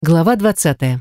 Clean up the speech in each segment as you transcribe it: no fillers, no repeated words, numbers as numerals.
Глава 20.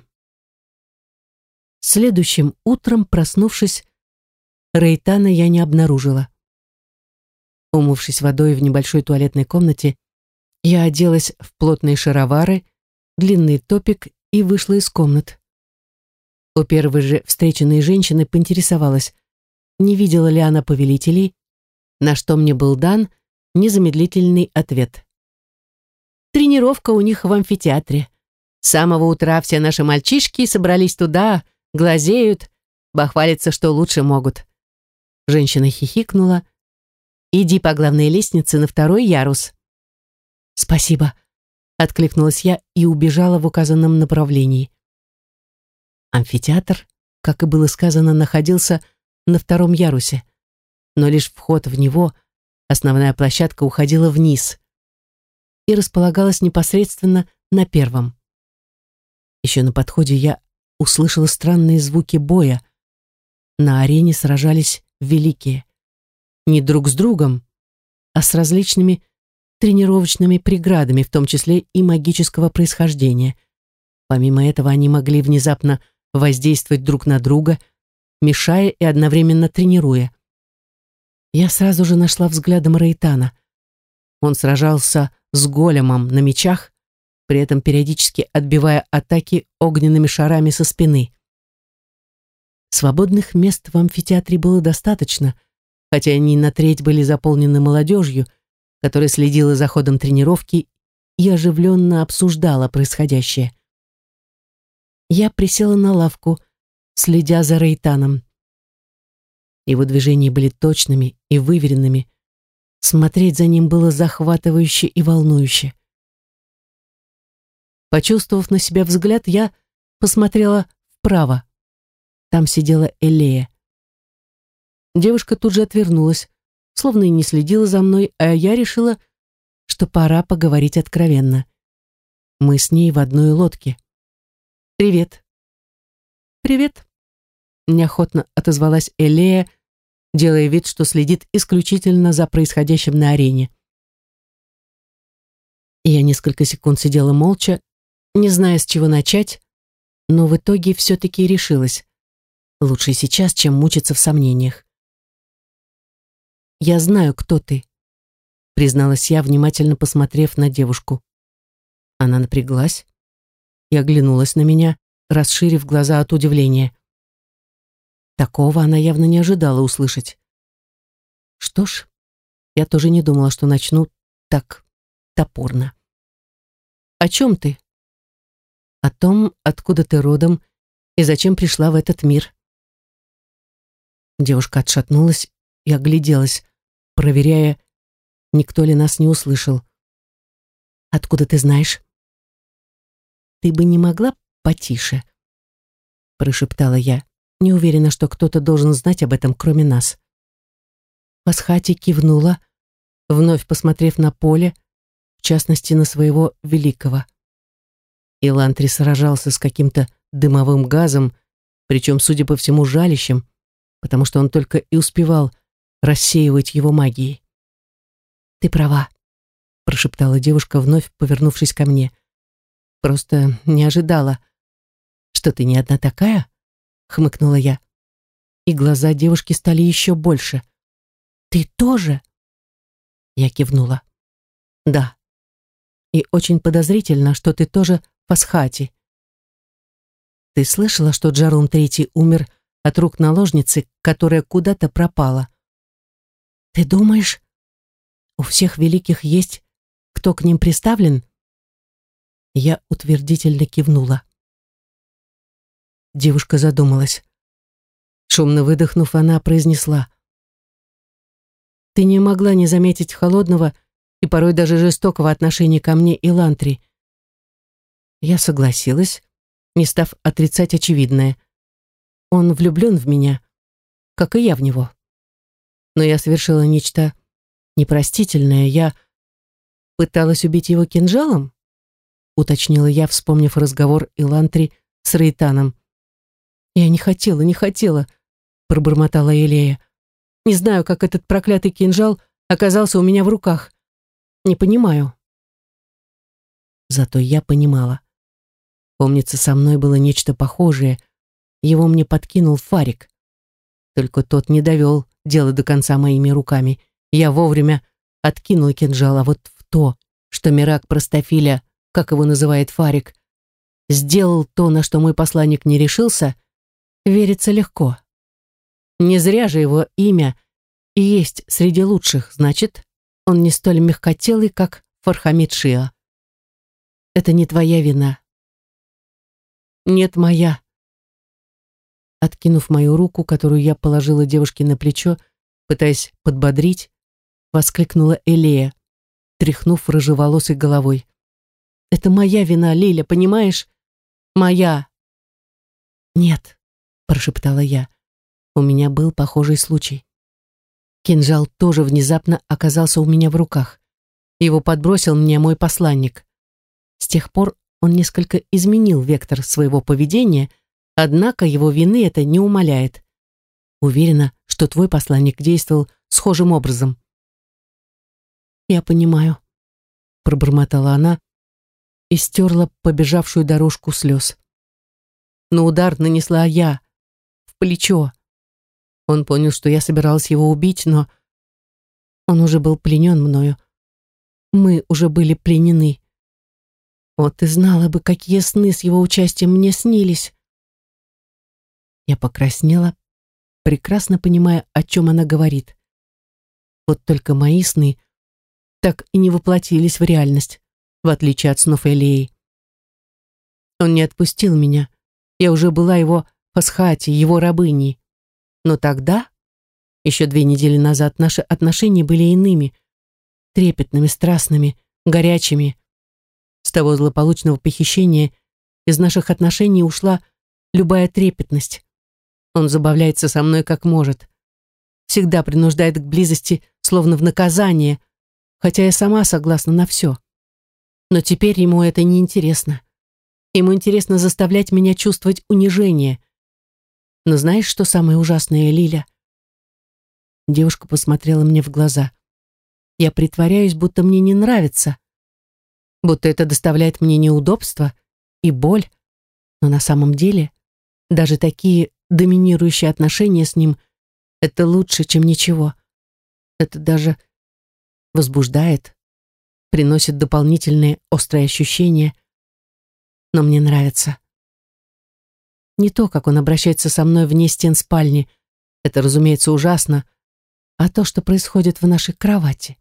Следующим утром, проснувшись, Рейтана я не обнаружила. Умывшись водой в небольшой туалетной комнате, я оделась в плотные шаровары, длинный топик и вышла из комнат. У первой же встреченной женщины поинтересовалась, не видела ли она повелителей, на что мне был дан незамедлительный ответ. Тренировка у них в амфитеатре. С самого утра все наши мальчишки собрались туда, глазеют, бахвалятся, что лучше могут. Женщина хихикнула. «Иди по главной лестнице на 2-й ярус». «Спасибо», — откликнулась я и убежала в указанном направлении. Амфитеатр, как и было сказано, находился на 2-м ярусе, но лишь вход в него, основная площадка, уходила вниз и располагалась непосредственно на 1-м. Еще на подходе я услышала странные звуки боя. На арене сражались великие. Не друг с другом, а с различными тренировочными преградами, в том числе и магического происхождения. Помимо этого, они могли внезапно воздействовать друг на друга, мешая и одновременно тренируя. Я сразу же нашла взглядом Рейтана. Он сражался с големом на мечах, при этом периодически отбивая атаки огненными шарами со спины. Свободных мест в амфитеатре было достаточно, хотя они на треть были заполнены молодежью, которая следила за ходом тренировки и оживленно обсуждала происходящее. Я присела на лавку, следя за Рейтаном. Его движения были точными и выверенными. Смотреть за ним было захватывающе и волнующе. Почувствовав на себя взгляд, я посмотрела вправо. Там сидела Элея. Девушка тут же отвернулась, словно и не следила за мной, а я решила, что пора поговорить откровенно. Мы с ней в одной лодке. «Привет». «Привет», — неохотно отозвалась Элея, делая вид, что следит исключительно за происходящим на арене. Я несколько секунд сидела молча, не зная, с чего начать, но в итоге все-таки решилась. Лучше сейчас, чем мучиться в сомнениях. «Я знаю, кто ты», — призналась я, внимательно посмотрев на девушку. Она напряглась и оглянулась на меня, расширив глаза от удивления. Такого она явно не ожидала услышать. Что ж, я тоже не думала, что начну так топорно. «О чем ты?» «О том, откуда ты родом и зачем пришла в этот мир». Девушка отшатнулась и огляделась, проверяя, никто ли нас не услышал. «Откуда ты знаешь?» «Ты бы не могла потише?» прошептала я, не уверена, что кто-то должен знать об этом, кроме нас. Пасхати кивнула, вновь посмотрев на поле, в частности, на своего великого. Илантри сражался с каким-то дымовым газом, причем, судя по всему, жалящим, потому что он только и успевал рассеивать его магией. «Ты права», — прошептала девушка, вновь повернувшись ко мне. «Просто не ожидала». «Что ты не одна такая?» — хмыкнула я. И глаза девушки стали еще больше. «Ты тоже?» Я кивнула. «Да. И очень подозрительно, что ты тоже Пасхати. Ты слышала, что Джарум III умер от рук наложницы, которая куда-то пропала? Ты думаешь, у всех великих есть, кто к ним приставлен?» Я утвердительно кивнула. Девушка задумалась. Шумно выдохнув, она произнесла: «Ты не могла не заметить холодного и порой даже жестокого отношения ко мне Илантри». Я согласилась, не став отрицать очевидное. Он влюблен в меня, как и я в него. Но я совершила нечто непростительное. Я пыталась убить его кинжалом, уточнила я, вспомнив разговор Илантри с Рейтаном. «Я не хотела», пробормотала Элея. «Не знаю, как этот проклятый кинжал оказался у меня в руках. Не понимаю». Зато я понимала. Помнится, со мной было нечто похожее. Его мне подкинул Фарик. Только тот не довел дело до конца моими руками. Я вовремя откинул кинжал, а вот в то, что Мирак Простофиля, как его называет Фарик, сделал то, на что мой посланник не решился, верится легко. Не зря же его имя и есть среди лучших, значит, он не столь мягкотелый, как Фархамид Шиа. Это не твоя вина. Нет, моя. Откинув мою руку, которую я положила девушке на плечо, пытаясь подбодрить, воскликнула Элея, тряхнув рыжеволосой головой. «Это моя вина, Лиля, понимаешь? Моя!» «Нет», — прошептала я, — «у меня был похожий случай. Кинжал тоже внезапно оказался у меня в руках. Его подбросил мне мой посланник. С тех пор он несколько изменил вектор своего поведения, однако его вины это не умаляет. Уверена, что твой посланник действовал схожим образом». «Я понимаю», — пробормотала она и стерла побежавшую дорожку слез. Но удар нанесла я в плечо. Он понял, что я собиралась его убить, но он уже был пленен мною. Мы уже были пленены. Вот ты знала бы, какие сны с его участием мне снились. Я покраснела, прекрасно понимая, о чем она говорит. Вот только мои сны так и не воплотились в реальность, в отличие от снов Элеи. Он не отпустил меня. Я уже была его фасхати, его рабыней. Но тогда, еще 2 недели назад, наши отношения были иными, трепетными, страстными, горячими. С того злополучного похищения из наших отношений ушла любая трепетность. Он забавляется со мной как может. Всегда принуждает к близости, словно в наказание, хотя я сама согласна на все. Но теперь ему это не интересно. Ему интересно заставлять меня чувствовать унижение. Но знаешь, что самое ужасное, Лиля? Девушка посмотрела мне в глаза. Я притворяюсь, будто мне не нравится, будто это доставляет мне неудобства и боль, но на самом деле даже такие доминирующие отношения с ним — это лучше, чем ничего. Это даже возбуждает, приносит дополнительные острые ощущения, но мне нравится. Не то, как он обращается со мной вне стен спальни, это, разумеется, ужасно, а то, что происходит в нашей кровати.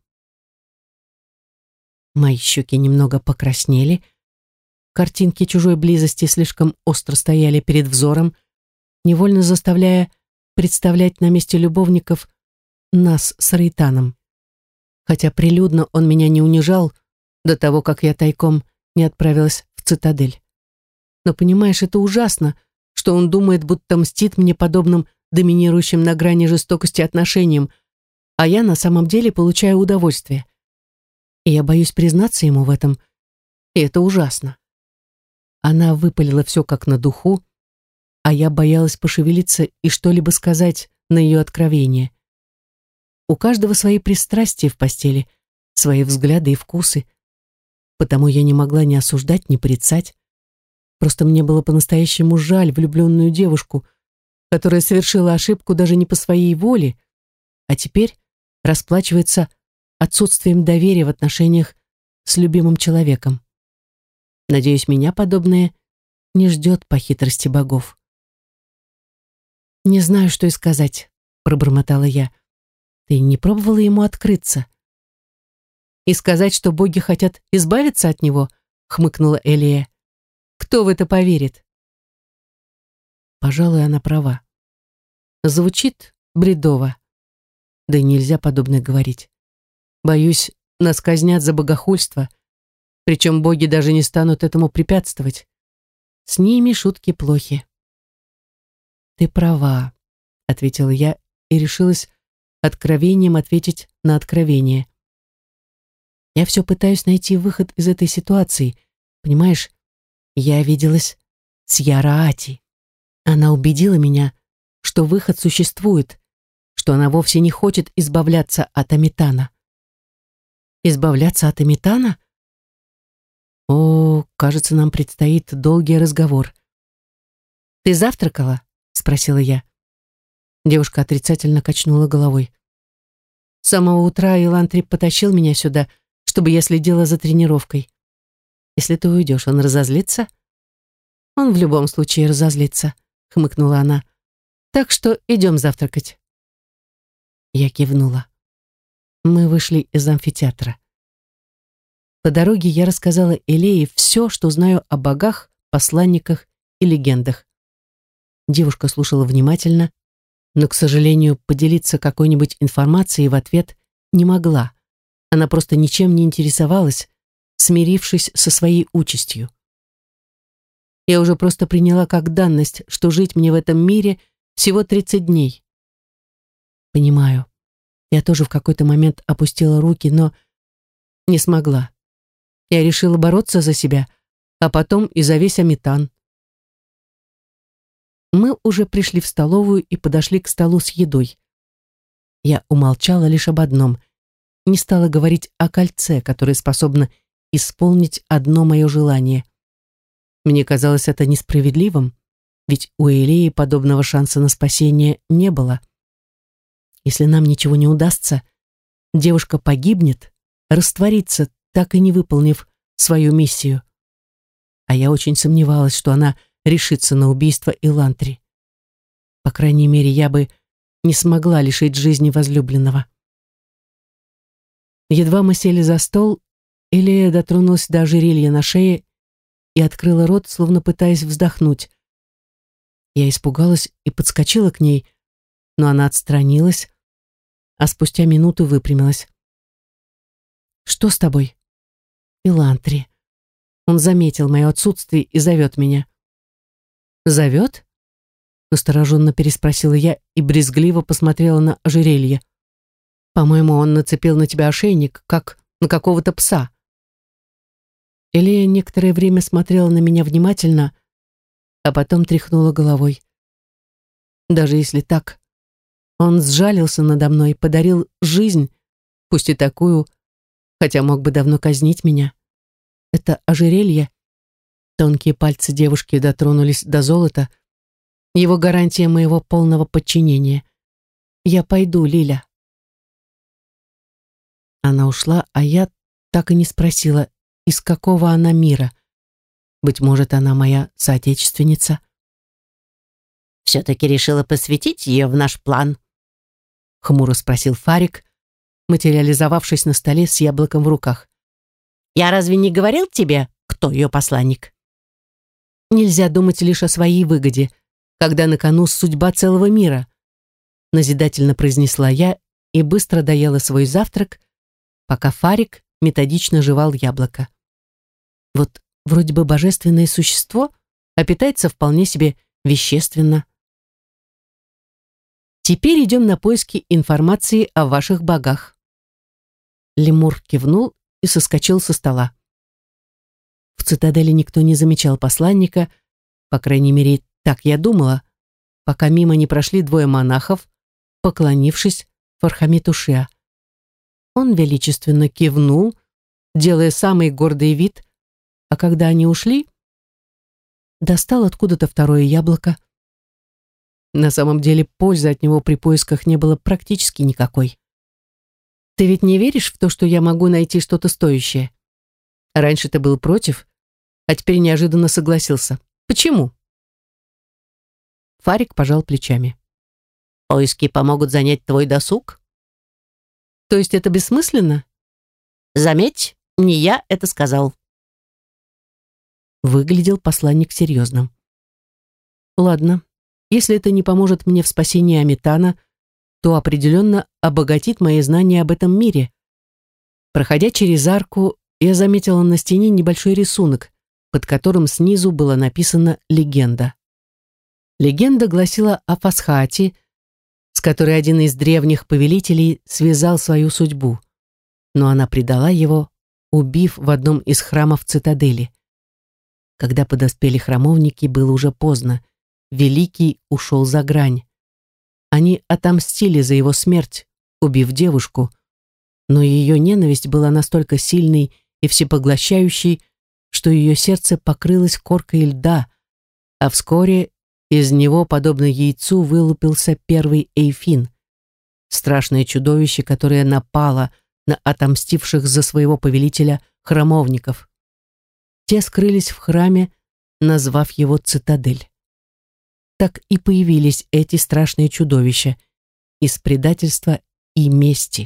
Мои щеки немного покраснели, картинки чужой близости слишком остро стояли перед взором, невольно заставляя представлять на месте любовников нас с Рейтаном. Хотя прилюдно он меня не унижал до того, как я тайком не отправилась в цитадель. Но понимаешь, это ужасно, что он думает, будто мстит мне подобным доминирующим на грани жестокости отношениям, а я на самом деле получаю удовольствие. И я боюсь признаться ему в этом, и это ужасно. Она выпалила все как на духу, а я боялась пошевелиться и что-либо сказать на ее откровение. У каждого свои пристрастия в постели, свои взгляды и вкусы, потому я не могла ни осуждать, ни порицать. Просто мне было по-настоящему жаль влюбленную девушку, которая совершила ошибку даже не по своей воле, а теперь расплачивается отсутствием доверия в отношениях с любимым человеком. Надеюсь, меня подобное не ждет по хитрости богов. «Не знаю, что и сказать», — пробормотала я. «Ты не пробовала ему открыться?» «И сказать, что боги хотят избавиться от него?» — хмыкнула Элия. «Кто в это поверит?» Пожалуй, она права. Звучит бредово. Да и нельзя подобное говорить. Боюсь, нас казнят за богохульство, причем боги даже не станут этому препятствовать. С ними шутки плохи. «Ты права», — ответила я и решилась откровением ответить на откровение. «Я все пытаюсь найти выход из этой ситуации. Понимаешь, я виделась с Яраати. Она убедила меня, что выход существует, что она вовсе не хочет избавляться от Амитана». «Избавляться от Амитана?» О, кажется, нам предстоит долгий разговор. «Ты завтракала?» — спросила я. Девушка отрицательно качнула головой. С самого утра Илантри потащил меня сюда, чтобы я следила за тренировкой. Если ты уйдешь, он разозлится? Он в любом случае разозлится, хмыкнула она. Так что идем завтракать. Я кивнула. Мы вышли из амфитеатра. По дороге я рассказала Элее все, что знаю о богах, посланниках и легендах. Девушка слушала внимательно, но, к сожалению, поделиться какой-нибудь информацией в ответ не могла. Она просто ничем не интересовалась, смирившись со своей участью. Я уже просто приняла как данность, что жить мне в этом мире всего 30 дней. Понимаю, я тоже в какой-то момент опустила руки, но не смогла. Я решила бороться за себя, а потом и за весь Аметан. Мы уже пришли в столовую и подошли к столу с едой. Я умолчала лишь об одном. Не стала говорить о кольце, которое способно исполнить одно мое желание. Мне казалось это несправедливым, ведь у Элеи подобного шанса на спасение не было. Если нам ничего не удастся, девушка погибнет, растворится, так и не выполнив свою миссию. А я очень сомневалась, что она решится на убийство Илантри. По крайней мере, я бы не смогла лишить жизни возлюбленного. Едва мы сели за стол, Элея дотронулась до ожерелья на шее и открыла рот, словно пытаясь вздохнуть. Я испугалась и подскочила к ней, но она отстранилась, а спустя минуту выпрямилась. «Что с тобой?» «Илантри. Он заметил мое отсутствие и зовет меня». «Зовет?» — настороженно переспросила я и брезгливо посмотрела на ожерелье. «По-моему, он нацепил на тебя ошейник, как на какого-то пса». Элея некоторое время смотрела на меня внимательно, а потом тряхнула головой. «Даже если так, он сжалился надо мной, подарил жизнь, пусть и такую, хотя мог бы давно казнить меня. Это ожерелье». Тонкие пальцы девушки дотронулись до золота. Его гарантия моего полного подчинения. «Я пойду, Лиля». Она ушла, а я так и не спросила, из какого она мира. Быть может, она моя соотечественница. «Все-таки решила посвятить ее в наш план?» — хмуро спросил Фарик, материализовавшись на столе с яблоком в руках. «Я разве не говорил тебе, кто ее посланник?» «Нельзя думать лишь о своей выгоде, когда на кону судьба целого мира», — назидательно произнесла я и быстро доела свой завтрак, пока Фарик методично жевал яблоко. Вот вроде бы божественное существо, а питается вполне себе вещественно. «Теперь идем на поиски информации о ваших богах». Лемур кивнул и соскочил со стола. В цитадели никто не замечал посланника, по крайней мере, так я думала, пока мимо не прошли двое монахов, поклонившись Фархамиту Шиа. Он величественно кивнул, делая самый гордый вид, а когда они ушли, достал откуда-то второе яблоко. На самом деле пользы от него при поисках не было практически никакой. «Ты ведь не веришь в то, что я могу найти что-то стоящее? Раньше ты был против, а теперь неожиданно согласился. Почему?» Фарик пожал плечами. «Поиски помогут занять твой досуг?» «То есть это бессмысленно?» «Заметь, не я это сказал». Выглядел посланник серьезным. «Ладно, если это не поможет мне в спасении Аметана, то определенно обогатит мои знания об этом мире». Проходя через арку, я заметила на стене небольшой рисунок, под которым снизу была написана легенда. Легенда гласила о Фасхате, с которой один из древних повелителей связал свою судьбу, но она предала его, убив в одном из храмов цитадели. Когда подоспели храмовники, было уже поздно. Великий ушел за грань. Они отомстили за его смерть, убив девушку, но ее ненависть была настолько сильной и всепоглощающей, что ее сердце покрылось коркой льда, а вскоре из него, подобно яйцу, вылупился первый Эйфин, страшное чудовище, которое напало на отомстивших за своего повелителя храмовников. Те скрылись в храме, назвав его цитадель. Так и появились эти страшные чудовища из предательства и мести.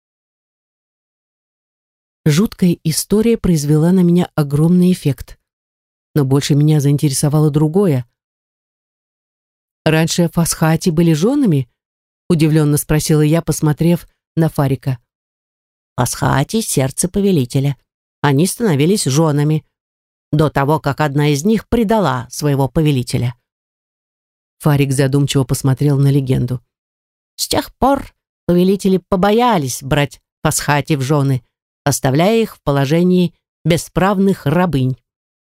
Жуткая история произвела на меня огромный эффект. Но больше меня заинтересовало другое. «Раньше Фасхати были женами?» — удивленно спросила я, посмотрев на Фарика. Фасхати — сердце повелителя. Они становились женами до того, как одна из них предала своего повелителя. Фарик задумчиво посмотрел на легенду. С тех пор повелители побоялись брать Фасхати в жены, оставляя их в положении бесправных рабынь.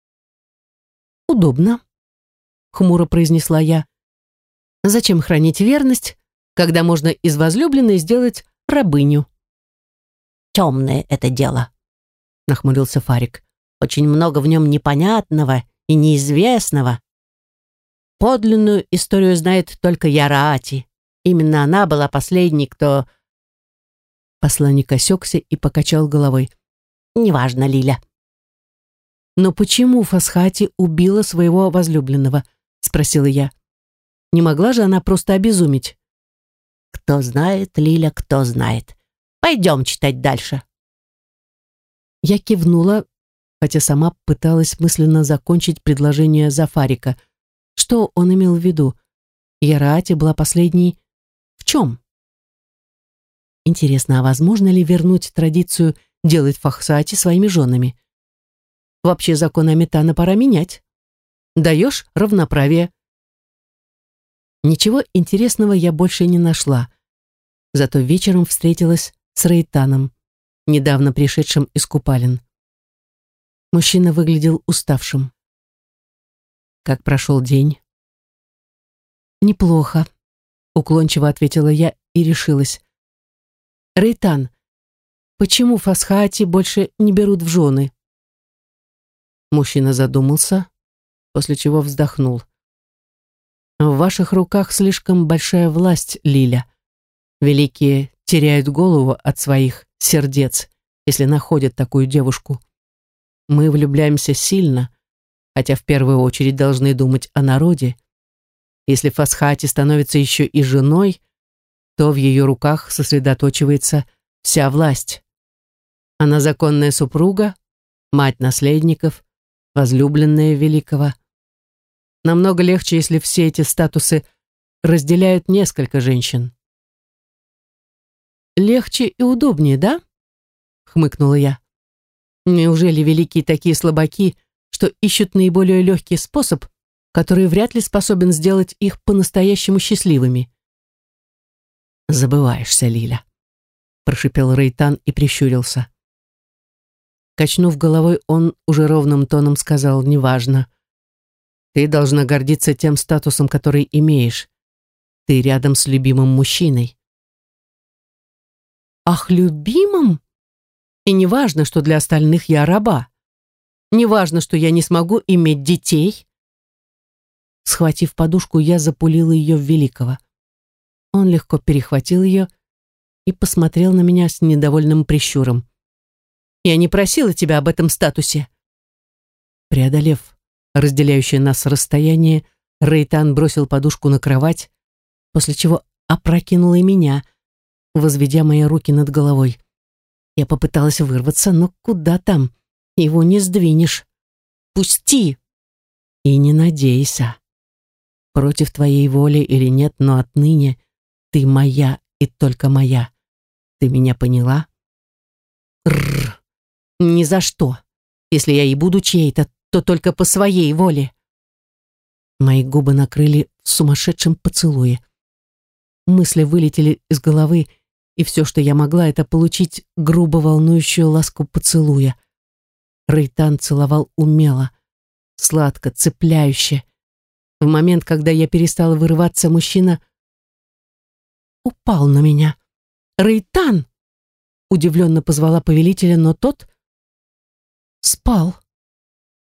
«Удобно», — хмуро произнесла я. «Зачем хранить верность, когда можно из возлюбленной сделать рабыню?» «Темное это дело», — нахмурился Фарик. «Очень много в нем непонятного и неизвестного. Подлинную историю знает только Яраати. Именно она была последней, кто...» Посланник осекся и покачал головой. «Неважно, Лиля». «Но почему Фасхати убила своего возлюбленного?» — спросила я. «Не могла же она просто обезуметь?» «Кто знает, Лиля, кто знает. Пойдем читать дальше». Я кивнула, хотя сама пыталась мысленно закончить предложение за Фарика. Что он имел в виду? Яраати была последней. В чем? Интересно, а возможно ли вернуть традицию делать Фасхати своими женами? Вообще закон Амитана пора менять. Даешь равноправие. Ничего интересного я больше не нашла. Зато вечером встретилась с Рейтаном, недавно пришедшим из купалин. Мужчина выглядел уставшим. «Как прошел день?» «Неплохо», — уклончиво ответила я и решилась. «Рейтан, почему Фасхати больше не берут в жены?» Мужчина задумался, после чего вздохнул. «В ваших руках слишком большая власть, Лиля. Великие теряют голову от своих сердец, если находят такую девушку. Мы влюбляемся сильно, хотя в первую очередь должны думать о народе. Если Фасхати становится еще и женой, то в ее руках сосредоточивается вся власть. Она законная супруга, мать наследников, возлюбленная великого. Намного легче, если все эти статусы разделяют несколько женщин». «Легче и удобнее, да?» — хмыкнула я. «Неужели великие такие слабаки, что ищут наиболее легкий способ, который вряд ли способен сделать их по-настоящему счастливыми?» «Забываешься, Лиля», — прошипел Рейтан и прищурился. Качнув головой, он уже ровным тоном сказал: «Неважно. Ты должна гордиться тем статусом, который имеешь. Ты рядом с любимым мужчиной». «Ах, любимым? И не важно, что для остальных я раба. Не важно, что я не смогу иметь детей». Схватив подушку, я запулила ее в Великого. Он легко перехватил ее и посмотрел на меня с недовольным прищуром. «Я не просила тебя об этом статусе». Преодолев разделяющее нас расстояние, Рейтан бросил подушку на кровать, после чего опрокинул и меня, возведя мои руки над головой. Я попыталась вырваться, но куда там? Его не сдвинешь. «Пусти!» «И не надейся. Против твоей воли или нет, но отныне ты моя и только моя. Ты меня поняла?» «Рррр! Ни за что. Если я и буду чьей-то, то только по своей воле». Мои губы накрыли в сумасшедшем поцелуе. Мысли вылетели из головы, и все, что я могла, это получить грубо волнующую ласку поцелуя. Рейтан целовал умело, сладко, цепляюще. В момент, когда я перестала вырываться, мужчина упал на меня. «Рейтан!» — удивленно позвала повелителя, но тот спал.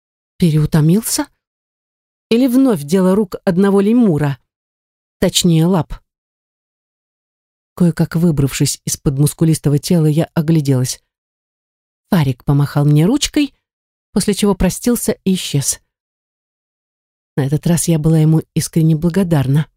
Переутомился? Или вновь дело рук одного лемура? Точнее, лап. Кое-как выбравшись из-под мускулистого тела, я огляделась. Фарик помахал мне ручкой, после чего простился и исчез. На этот раз я была ему искренне благодарна.